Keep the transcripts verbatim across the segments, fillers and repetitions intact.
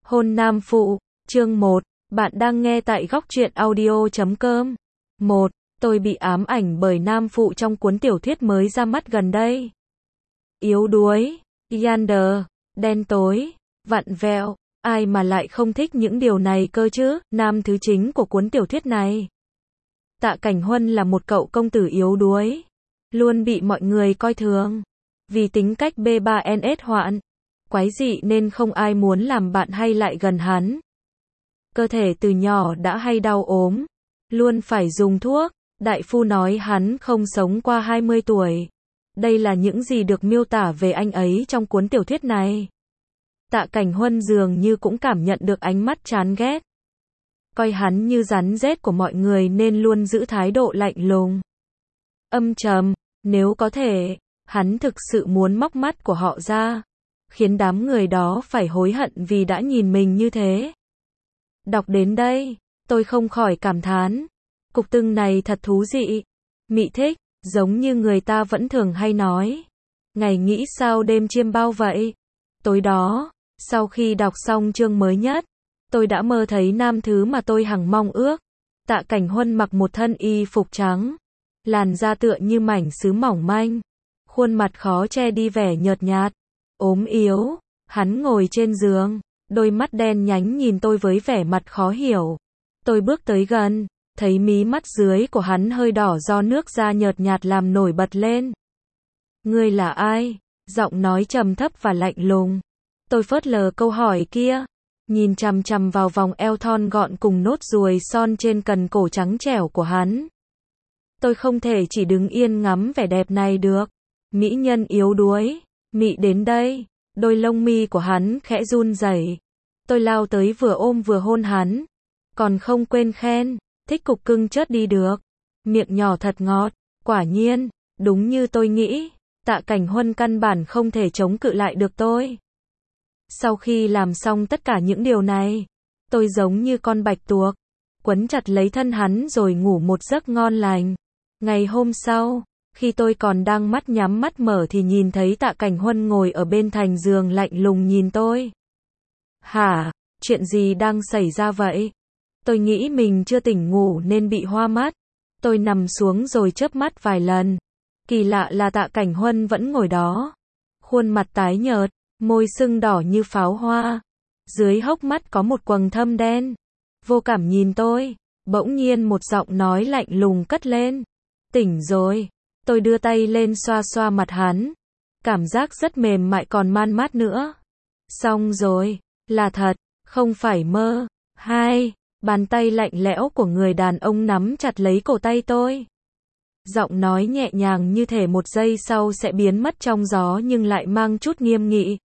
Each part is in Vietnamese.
Hôn nam phụ, chương một, bạn đang nghe tại góc truyện audio chấm com. một. Tôi bị ám ảnh bởi nam phụ trong cuốn tiểu thuyết mới ra mắt gần đây. Yếu đuối, yander, đen tối, vặn vẹo, ai mà lại không thích những điều này cơ chứ, nam thứ chính của cuốn tiểu thuyết này. Tạ Cảnh Huân là một cậu công tử yếu đuối, luôn bị mọi người coi thường, vì tính cách B ba N S hoạn, quái dị nên không ai muốn làm bạn hay lại gần hắn. Cơ thể từ nhỏ đã hay đau ốm, luôn phải dùng thuốc, đại phu nói hắn không sống qua hai mươi tuổi. Đây là những gì được miêu tả về anh ấy trong cuốn tiểu thuyết này. Tạ Cảnh Huân dường như cũng cảm nhận được ánh mắt chán ghét, coi hắn như rắn rết của mọi người nên luôn giữ thái độ lạnh lùng, âm trầm. Nếu có thể, hắn thực sự muốn móc mắt của họ ra, khiến đám người đó phải hối hận vì đã nhìn mình như thế. Đọc đến đây, tôi không khỏi cảm thán, cục tưng này thật thú vị, mị thích, giống như người ta vẫn thường hay nói, ngày nghĩ sao đêm chiêm bao vậy. Tối đó, sau khi đọc xong chương mới nhất, tôi đã mơ thấy nam thứ mà tôi hằng mong ước. Tạ Cảnh Huân mặc một thân y phục trắng, làn da tựa như mảnh sứ mỏng manh, khuôn mặt khó che đi vẻ nhợt nhạt, ốm yếu. Hắn ngồi trên giường, đôi mắt đen nhánh nhìn tôi với vẻ mặt khó hiểu. Tôi bước tới gần, thấy mí mắt dưới của hắn hơi đỏ do nước da nhợt nhạt làm nổi bật lên. Ngươi là ai? Giọng nói trầm thấp và lạnh lùng. Tôi phớt lờ câu hỏi kia, nhìn chằm chằm vào vòng eo thon gọn cùng nốt ruồi son trên cần cổ trắng trẻo của hắn. Tôi không thể chỉ đứng yên ngắm vẻ đẹp này được. Mỹ nhân yếu đuối, mị đến đây. Đôi lông mi của hắn khẽ run rẩy. Tôi lao tới vừa ôm vừa hôn hắn, còn không quên khen, thích cục cưng chớt đi được, miệng nhỏ thật ngọt. Quả nhiên, đúng như tôi nghĩ, Tạ Cảnh Huân căn bản không thể chống cự lại được tôi. Sau khi làm xong tất cả những điều này, tôi giống như con bạch tuộc, quấn chặt lấy thân hắn rồi ngủ một giấc ngon lành. Ngày hôm sau, khi tôi còn đang mắt nhắm mắt mở thì nhìn thấy Tạ Cảnh Huân ngồi ở bên thành giường lạnh lùng nhìn tôi. Hả? Chuyện gì đang xảy ra vậy? Tôi nghĩ mình chưa tỉnh ngủ nên bị hoa mắt. Tôi nằm xuống rồi chớp mắt vài lần. Kỳ lạ là Tạ Cảnh Huân vẫn ngồi đó. Khuôn mặt tái nhợt, môi sưng đỏ như pháo hoa. Dưới hốc mắt có một quầng thâm đen. Vô cảm nhìn tôi. Bỗng nhiên một giọng nói lạnh lùng cất lên. Tỉnh rồi. Tôi đưa tay lên xoa xoa mặt hắn. Cảm giác rất mềm mại còn man mát nữa. Xong rồi. Là thật, không phải mơ. Hai. Bàn tay lạnh lẽo của người đàn ông nắm chặt lấy cổ tay tôi. Giọng nói nhẹ nhàng như thể một giây sau sẽ biến mất trong gió nhưng lại mang chút nghiêm nghị.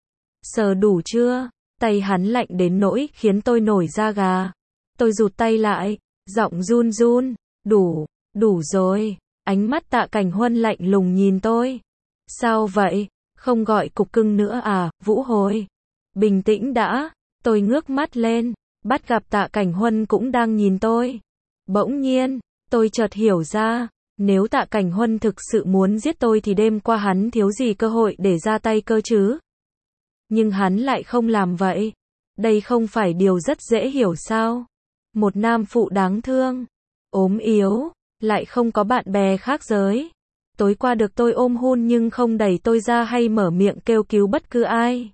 Sờ đủ chưa? Tay hắn lạnh đến nỗi khiến tôi nổi da gà. Tôi rụt tay lại, giọng run run. Đủ, đủ rồi. Ánh mắt Tạ Cảnh Huân lạnh lùng nhìn tôi. Sao vậy? Không gọi cục cưng nữa à, Vũ Hồi? Bình tĩnh đã. Tôi ngước mắt lên, bắt gặp Tạ Cảnh Huân cũng đang nhìn tôi. Bỗng nhiên, tôi chợt hiểu ra, nếu Tạ Cảnh Huân thực sự muốn giết tôi thì đêm qua hắn thiếu gì cơ hội để ra tay cơ chứ. Nhưng hắn lại không làm vậy. Đây không phải điều rất dễ hiểu sao? Một nam phụ đáng thương, ốm yếu, lại không có bạn bè khác giới. Tối qua được tôi ôm hôn nhưng không đẩy tôi ra hay mở miệng kêu cứu bất cứ ai.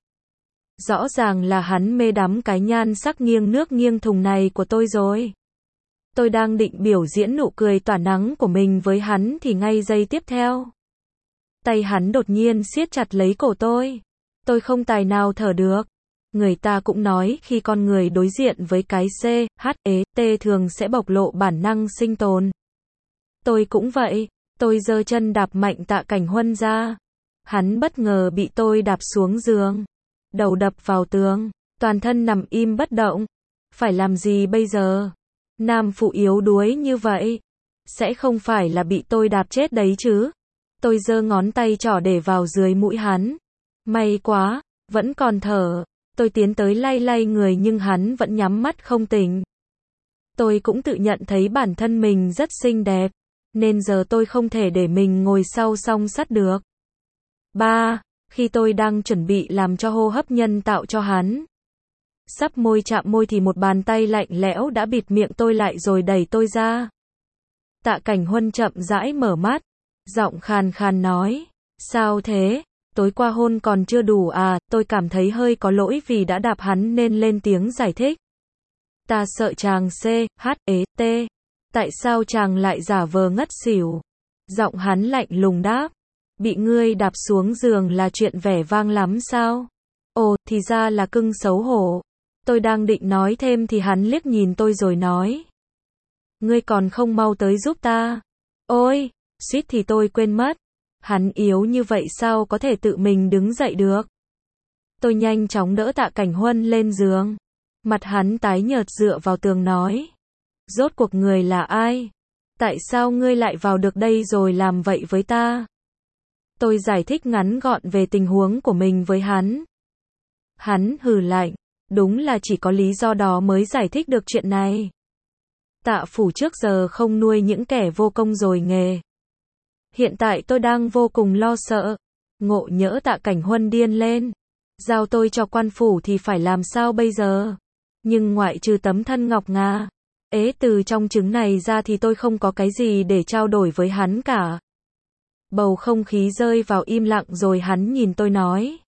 Rõ ràng là hắn mê đắm cái nhan sắc nghiêng nước nghiêng thùng này của tôi rồi. Tôi đang định biểu diễn nụ cười tỏa nắng của mình với hắn thì ngay giây tiếp theo, tay hắn đột nhiên siết chặt lấy cổ tôi. Tôi không tài nào thở được. Người ta cũng nói khi con người đối diện với cái C, H, E, T thường sẽ bộc lộ bản năng sinh tồn. Tôi cũng vậy. Tôi giơ chân đạp mạnh Tạ Cảnh Huân ra. Hắn bất ngờ bị tôi đạp xuống giường, đầu đập vào tường, toàn thân nằm im bất động. Phải làm gì bây giờ? Nam phụ yếu đuối như vậy, sẽ không phải là bị tôi đạp chết đấy chứ? Tôi giơ ngón tay trỏ để vào dưới mũi hắn. May quá, vẫn còn thở. Tôi tiến tới lay lay người nhưng hắn vẫn nhắm mắt không tỉnh. Tôi cũng tự nhận thấy bản thân mình rất xinh đẹp, nên giờ tôi không thể để mình ngồi sau song sắt được. Ba. Khi tôi đang chuẩn bị làm cho hô hấp nhân tạo cho hắn, Sắp môi chạm môi thì một bàn tay lạnh lẽo đã bịt miệng tôi lại rồi đẩy tôi ra. Tạ Cảnh Huân chậm rãi mở mắt, giọng khàn khàn nói, sao thế, tối qua hôn còn chưa đủ à, tôi cảm thấy hơi có lỗi vì đã đạp hắn nên lên tiếng giải thích. Ta sợ chàng C, H, E, T, tại sao chàng lại giả vờ ngất xỉu? Giọng hắn lạnh lùng đáp, bị ngươi đạp xuống giường là chuyện vẻ vang lắm sao? Ồ, thì ra là cưng xấu hổ. Tôi đang định nói thêm thì hắn liếc nhìn tôi rồi nói, ngươi còn không mau tới giúp ta. Ôi, suýt thì tôi quên mất. Hắn yếu như vậy sao có thể tự mình đứng dậy được. Tôi nhanh chóng đỡ Tạ Cảnh Huân lên giường. Mặt hắn tái nhợt dựa vào tường nói, rốt cuộc người là ai? Tại sao ngươi lại vào được đây rồi làm vậy với ta? Tôi giải thích ngắn gọn về tình huống của mình với hắn. Hắn hừ lạnh, đúng là chỉ có lý do đó mới giải thích được chuyện này. Tạ phủ trước giờ không nuôi những kẻ vô công rồi nghề. Hiện tại tôi đang vô cùng lo sợ. Ngộ nhỡ Tạ Cảnh Huân điên lên, giao tôi cho quan phủ thì phải làm sao bây giờ? Nhưng ngoại trừ tấm thân ngọc ngà ế từ trong trứng này ra thì tôi không có cái gì để trao đổi với hắn cả. Bầu không khí rơi vào im lặng rồi hắn nhìn tôi nói,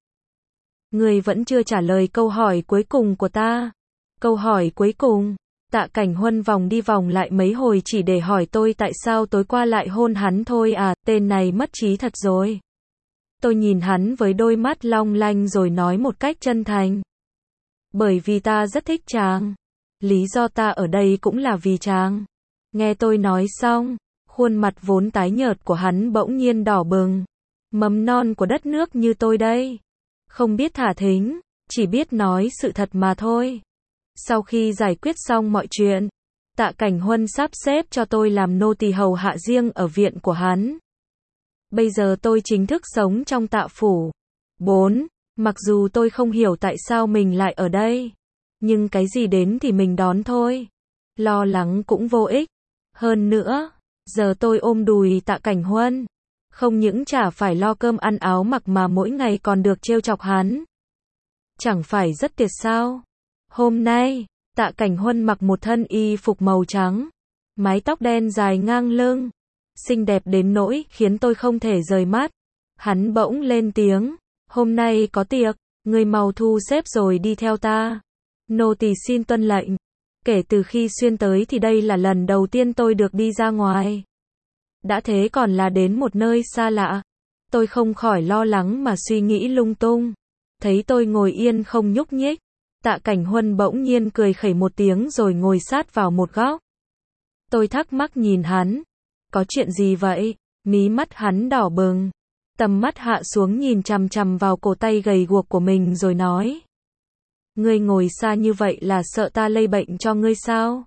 ngươi vẫn chưa trả lời câu hỏi cuối cùng của ta. Câu hỏi cuối cùng? Tạ Cảnh Huân vòng đi vòng lại mấy hồi chỉ để hỏi tôi tại sao tối qua lại hôn hắn thôi à, tên này mất trí thật rồi. Tôi nhìn hắn với đôi mắt long lanh rồi nói một cách chân thành, bởi vì ta rất thích chàng. Lý do ta ở đây cũng là vì chàng. Nghe tôi nói xong, khuôn mặt vốn tái nhợt của hắn bỗng nhiên đỏ bừng. Mầm non của đất nước như tôi đây, không biết thả thính, chỉ biết nói sự thật mà thôi. Sau khi giải quyết xong mọi chuyện, Tạ Cảnh Huân sắp xếp cho tôi làm nô tỳ hầu hạ riêng ở viện của hắn. Bây giờ tôi chính thức sống trong Tạ phủ. bốn. Mặc dù tôi không hiểu tại sao mình lại ở đây, nhưng cái gì đến thì mình đón thôi. Lo lắng cũng vô ích. Hơn nữa, giờ tôi ôm đùi Tạ Cảnh Huân, không những chả phải lo cơm ăn áo mặc mà mỗi ngày còn được trêu chọc hắn. Chẳng phải rất tuyệt sao? Hôm nay, Tạ Cảnh Huân mặc một thân y phục màu trắng, mái tóc đen dài ngang lưng, xinh đẹp đến nỗi khiến tôi không thể rời mắt. Hắn bỗng lên tiếng, hôm nay có tiệc, ngươi mau thu xếp rồi đi theo ta. Nô tỳ xin tuân lệnh. Kể từ khi xuyên tới thì đây là lần đầu tiên tôi được đi ra ngoài. Đã thế còn là đến một nơi xa lạ. Tôi không khỏi lo lắng mà suy nghĩ lung tung. Thấy tôi ngồi yên không nhúc nhích, Tạ Cảnh Huân bỗng nhiên cười khẩy một tiếng rồi ngồi sát vào một góc. Tôi thắc mắc nhìn hắn. Có chuyện gì vậy? Mí mắt hắn đỏ bừng. Tầm mắt hạ xuống nhìn chằm chằm vào cổ tay gầy guộc của mình rồi nói, ngươi ngồi xa như vậy là sợ ta lây bệnh cho ngươi sao?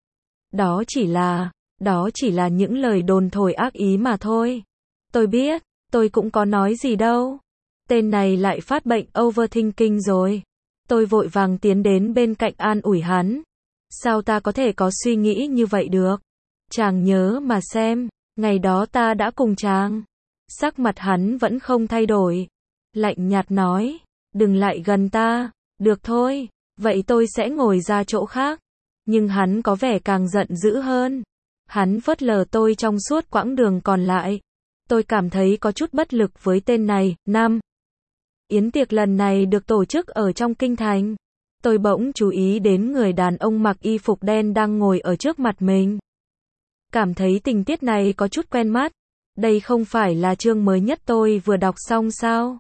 Đó chỉ là, đó chỉ là những lời đồn thổi ác ý mà thôi. Tôi biết, tôi cũng có nói gì đâu. Tên này lại phát bệnh overthinking rồi. Tôi vội vàng tiến đến bên cạnh an ủi hắn. Sao ta có thể có suy nghĩ như vậy được? Chàng nhớ mà xem, ngày đó ta đã cùng chàng. Sắc mặt hắn vẫn không thay đổi. Lạnh nhạt nói, đừng lại gần ta. Được thôi, vậy tôi sẽ ngồi ra chỗ khác. Nhưng hắn có vẻ càng giận dữ hơn. Hắn phớt lờ tôi trong suốt quãng đường còn lại. Tôi cảm thấy có chút bất lực với tên này. năm. Yến tiệc lần này được tổ chức ở trong kinh thành. Tôi bỗng chú ý đến người đàn ông mặc y phục đen đang ngồi ở trước mặt mình. Cảm thấy tình tiết này có chút quen mắt. Đây không phải là chương mới nhất tôi vừa đọc xong sao?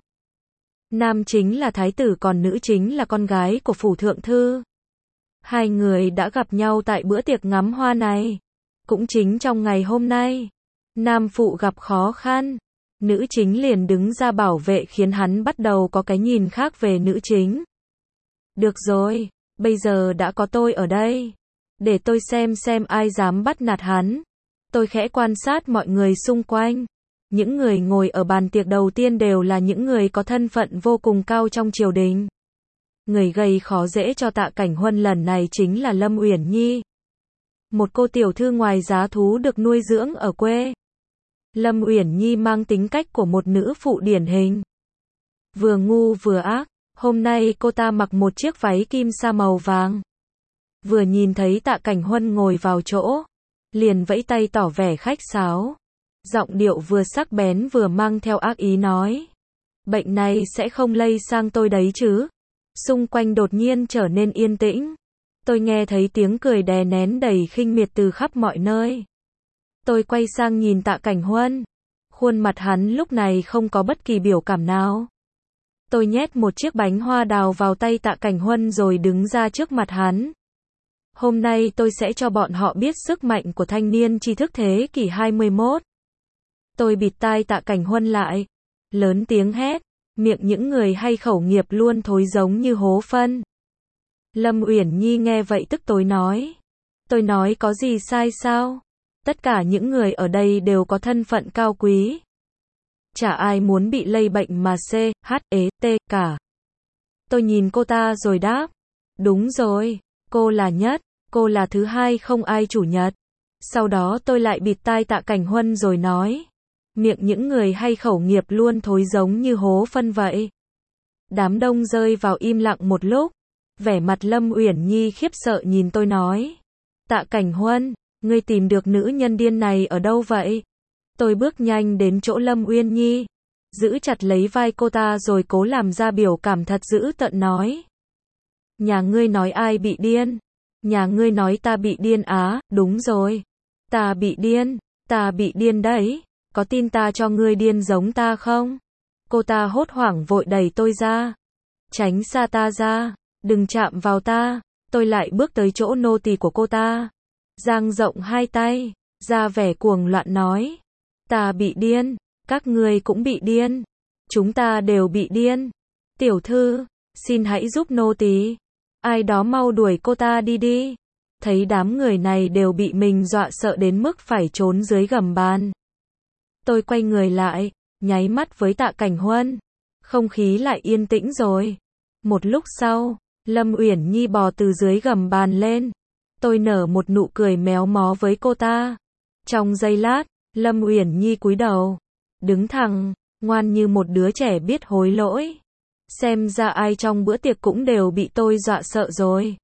Nam chính là thái tử còn nữ chính là con gái của phủ thượng thư. Hai người đã gặp nhau tại bữa tiệc ngắm hoa này. Cũng chính trong ngày hôm nay, nam phụ gặp khó khăn, nữ chính liền đứng ra bảo vệ khiến hắn bắt đầu có cái nhìn khác về nữ chính. Được rồi, bây giờ đã có tôi ở đây. Để tôi xem xem ai dám bắt nạt hắn. Tôi khẽ quan sát mọi người xung quanh. Những người ngồi ở bàn tiệc đầu tiên đều là những người có thân phận vô cùng cao trong triều đình. Người gây khó dễ cho Tạ Cảnh Huân lần này chính là Lâm Uyển Nhi. Một cô tiểu thư ngoài giá thú được nuôi dưỡng ở quê. Lâm Uyển Nhi mang tính cách của một nữ phụ điển hình. Vừa ngu vừa ác, Hôm nay cô ta mặc một chiếc váy kim sa màu vàng. Vừa nhìn thấy Tạ Cảnh Huân ngồi vào chỗ, liền vẫy tay tỏ vẻ khách sáo. Giọng điệu vừa sắc bén vừa mang theo ác ý nói. Bệnh này sẽ không lây sang tôi đấy chứ? Xung quanh đột nhiên trở nên yên tĩnh. Tôi nghe thấy tiếng cười đè nén đầy khinh miệt từ khắp mọi nơi. Tôi quay sang nhìn Tạ Cảnh Huân. Khuôn mặt hắn lúc này không có bất kỳ biểu cảm nào. Tôi nhét một chiếc bánh hoa đào vào tay Tạ Cảnh Huân rồi đứng ra trước mặt hắn. Hôm nay tôi sẽ cho bọn họ biết sức mạnh của thanh niên tri thức thế kỷ hai mươi mốt. Tôi bịt tai Tạ Cảnh Huân lại. Lớn tiếng hét. Miệng những người hay khẩu nghiệp luôn thối giống như hố phân. Lâm Uyển Nhi nghe vậy tức tối nói. Tôi nói có gì sai sao? Tất cả những người ở đây đều có thân phận cao quý. Chả ai muốn bị lây bệnh mà C, H, E, T cả. Tôi nhìn cô ta rồi đáp. Đúng rồi, cô là nhất, cô là thứ hai không ai chủ nhật. Sau đó tôi lại bịt tai Tạ Cảnh Huân rồi nói. Miệng những người hay khẩu nghiệp luôn thối giống như hố phân vậy. Đám đông rơi vào im lặng một lúc. Vẻ mặt Lâm Uyển Nhi khiếp sợ nhìn tôi nói. Tạ Cảnh Huân, ngươi tìm được nữ nhân điên này ở đâu vậy? Tôi bước nhanh đến chỗ Lâm Uyên Nhi, giữ chặt lấy vai cô ta rồi cố làm ra biểu cảm thật dữ tợn nói. Nhà ngươi nói ai bị điên? Nhà ngươi nói ta bị điên á? Đúng rồi. Ta bị điên, ta bị điên đấy. Có tin ta cho ngươi điên giống ta không? Cô ta hốt hoảng vội đẩy tôi ra. Tránh xa ta ra, đừng chạm vào ta. Tôi lại bước tới chỗ nô tỳ của cô ta, dang rộng hai tay, ra vẻ cuồng loạn nói. Ta bị điên, các ngươi cũng bị điên. Chúng ta đều bị điên. Tiểu thư, xin hãy giúp nô tỳ. Ai đó mau đuổi cô ta đi đi. Thấy đám người này đều bị mình dọa sợ đến mức phải trốn dưới gầm bàn. Tôi quay người lại, nháy mắt với Tạ Cảnh Huân. Không khí lại yên tĩnh rồi. Một lúc sau, Lâm Uyển Nhi bò từ dưới gầm bàn lên. Tôi nở một nụ cười méo mó với cô ta. Trong giây lát, Lâm Uyển Nhi cúi đầu, đứng thẳng, ngoan như một đứa trẻ biết hối lỗi. Xem ra ai trong bữa tiệc cũng đều bị tôi dọa sợ rồi.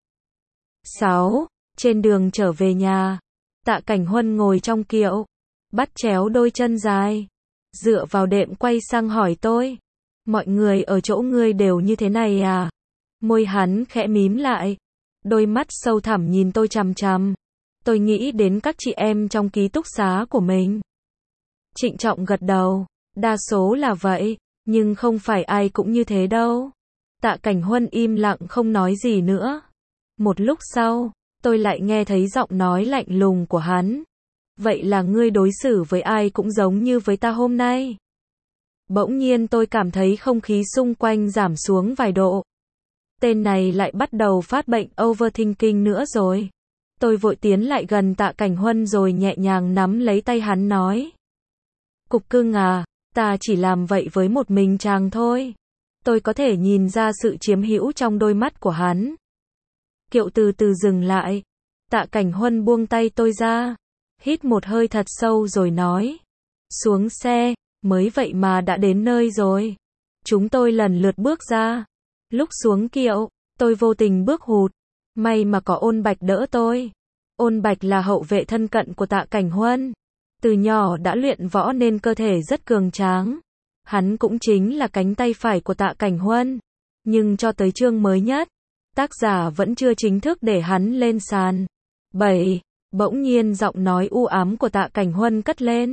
sáu. Trên đường trở về nhà, Tạ Cảnh Huân ngồi trong kiệu, bắt chéo đôi chân dài, dựa vào đệm quay sang hỏi tôi. Mọi người ở chỗ ngươi đều như thế này à? Môi hắn khẽ mím lại, đôi mắt sâu thẳm nhìn tôi chằm chằm. Tôi nghĩ đến các chị em trong ký túc xá của mình. Trịnh trọng gật đầu, đa số là vậy, nhưng không phải ai cũng như thế đâu. Tạ Cảnh Huân im lặng không nói gì nữa. Một lúc sau, tôi lại nghe thấy giọng nói lạnh lùng của hắn. Vậy là ngươi đối xử với ai cũng giống như với ta hôm nay. Bỗng nhiên tôi cảm thấy không khí xung quanh giảm xuống vài độ. Tên này lại bắt đầu phát bệnh overthinking nữa rồi. Tôi vội tiến lại gần Tạ Cảnh Huân rồi nhẹ nhàng nắm lấy tay hắn nói. Cục cưng à, ta chỉ làm vậy với một mình chàng thôi. Tôi có thể nhìn ra sự chiếm hữu trong đôi mắt của hắn. Kiệu từ từ dừng lại. Tạ Cảnh Huân buông tay tôi ra. Hít một hơi thật sâu rồi nói. Xuống xe, mới vậy mà đã đến nơi rồi. Chúng tôi lần lượt bước ra. Lúc xuống kiệu, tôi vô tình bước hụt. May mà có Ôn Bạch đỡ tôi. Ôn Bạch là hậu vệ thân cận của Tạ Cảnh Huân. Từ nhỏ đã luyện võ nên cơ thể rất cường tráng. Hắn cũng chính là cánh tay phải của Tạ Cảnh Huân. Nhưng cho tới chương mới nhất, tác giả vẫn chưa chính thức để hắn lên sàn. bảy. Bỗng nhiên giọng nói u ám của Tạ Cảnh Huân cất lên.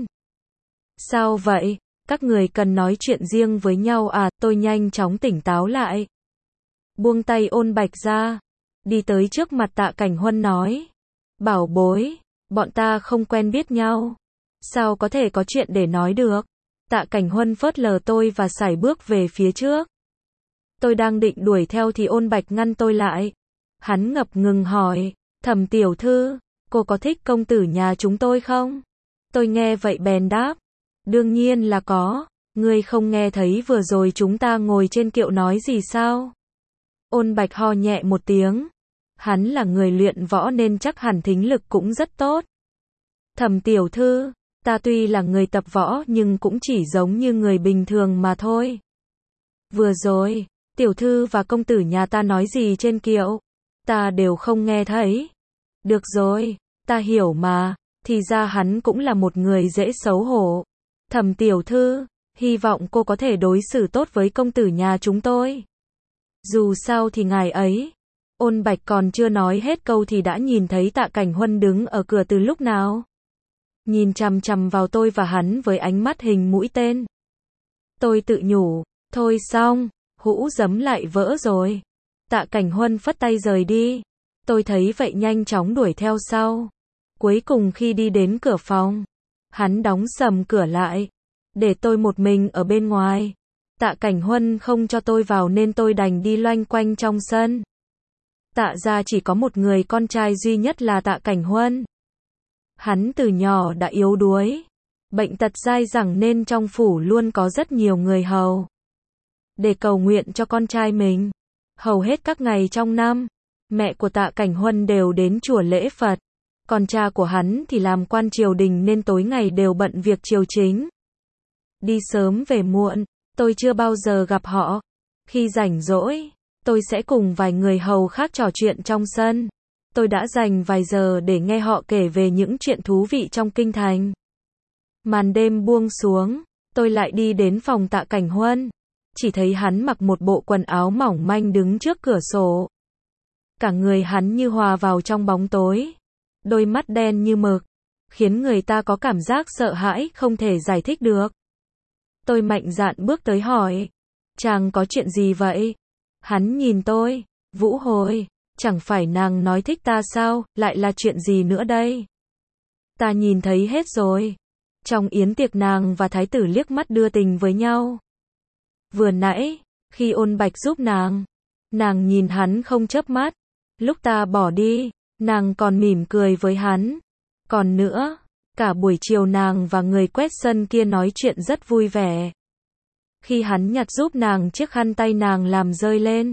Sao vậy? Các người cần nói chuyện riêng với nhau à? Tôi nhanh chóng tỉnh táo lại. Buông tay Ôn Bạch ra. Đi tới trước mặt Tạ Cảnh Huân nói. Bảo bối, bọn ta không quen biết nhau. Sao có thể có chuyện để nói được? Tạ Cảnh Huân phớt lờ tôi và sải bước về phía trước. Tôi đang định đuổi theo thì Ôn Bạch ngăn tôi lại. Hắn ngập ngừng hỏi. Thẩm tiểu thư, cô có thích công tử nhà chúng tôi không? Tôi nghe vậy bèn đáp. Đương nhiên là có. Ngươi không nghe thấy vừa rồi chúng ta ngồi trên kiệu nói gì sao? Ôn Bạch ho nhẹ một tiếng. Hắn là người luyện võ nên chắc hẳn thính lực cũng rất tốt. Thẩm tiểu thư, ta tuy là người tập võ nhưng cũng chỉ giống như người bình thường mà thôi. Vừa rồi, Tiểu thư và công tử nhà ta nói gì trên kiệu? Ta đều không nghe thấy. Được rồi, ta hiểu mà, thì ra hắn cũng là một người dễ xấu hổ. Thẩm tiểu thư, hy vọng cô có thể đối xử tốt với công tử nhà chúng tôi. Dù sao thì ngài ấy. Ôn Bạch còn chưa nói hết câu thì đã nhìn thấy Tạ Cảnh Huân đứng ở cửa từ lúc nào. Nhìn chằm chằm vào tôi và hắn với ánh mắt hình mũi tên. Tôi tự nhủ, thôi xong, hũ giấm lại vỡ rồi. Tạ Cảnh Huân phất tay rời đi. Tôi thấy vậy nhanh chóng đuổi theo sau. Cuối cùng khi đi đến cửa phòng, hắn đóng sầm cửa lại, để tôi một mình ở bên ngoài. Tạ Cảnh Huân không cho tôi vào nên tôi đành đi loanh quanh trong sân. Tạ gia chỉ có một người con trai duy nhất là Tạ Cảnh Huân. Hắn từ nhỏ đã yếu đuối, bệnh tật dai dẳng nên trong phủ luôn có rất nhiều người hầu. Để cầu nguyện cho con trai mình, hầu hết các ngày trong năm, mẹ của Tạ Cảnh Huân đều đến chùa lễ Phật. Còn cha của hắn thì làm quan triều đình nên tối ngày đều bận việc triều chính. Đi sớm về muộn, tôi chưa bao giờ gặp họ. Khi rảnh rỗi, tôi sẽ cùng vài người hầu khác trò chuyện trong sân. Tôi đã dành vài giờ để nghe họ kể về những chuyện thú vị trong kinh thành. Màn đêm buông xuống, tôi lại đi đến phòng Tạ Cảnh Huân. Chỉ thấy hắn mặc một bộ quần áo mỏng manh đứng trước cửa sổ. Cả người hắn như hòa vào trong bóng tối. Đôi mắt đen như mực, khiến người ta có cảm giác sợ hãi không thể giải thích được. Tôi mạnh dạn bước tới hỏi, chàng có chuyện gì vậy? Hắn nhìn tôi, Vũ Hồi, chẳng phải nàng nói thích ta sao, lại là chuyện gì nữa đây? Ta nhìn thấy hết rồi. Trong yến tiệc nàng và thái tử liếc mắt đưa tình với nhau. Vừa nãy, khi Ôn Bạch giúp nàng, nàng nhìn hắn không chớp mắt. Lúc ta bỏ đi, nàng còn mỉm cười với hắn. Còn nữa, cả buổi chiều nàng và người quét sân kia nói chuyện rất vui vẻ. Khi hắn nhặt giúp nàng chiếc khăn tay nàng làm rơi lên,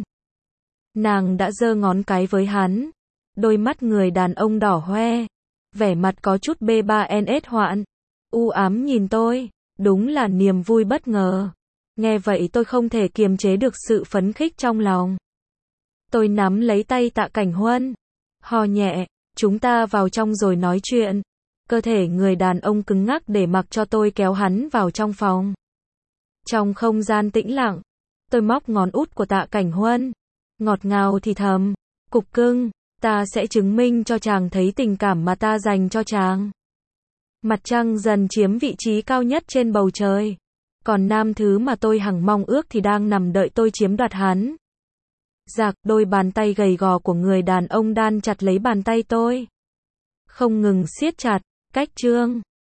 nàng đã giơ ngón cái với hắn. Đôi mắt người đàn ông đỏ hoe, vẻ mặt có chút bê ba nét hoạn, u ám nhìn tôi, đúng là niềm vui bất ngờ. Nghe vậy tôi không thể kiềm chế được sự phấn khích trong lòng. Tôi nắm lấy tay Tạ Cảnh Huân, ho nhẹ, chúng ta vào trong rồi nói chuyện. Cơ thể người đàn ông cứng ngắc để mặc cho tôi kéo hắn vào trong phòng. Trong không gian tĩnh lặng, tôi móc ngón út của Tạ Cảnh Huân, ngọt ngào thì thầm, cục cưng, ta sẽ chứng minh cho chàng thấy tình cảm mà ta dành cho chàng. Mặt trăng dần chiếm vị trí cao nhất trên bầu trời, còn nam thứ mà tôi hằng mong ước thì đang nằm đợi tôi chiếm đoạt hắn. Rạc, đôi bàn tay gầy gò của người đàn ông đan chặt lấy bàn tay tôi, không ngừng siết chặt. Cách chương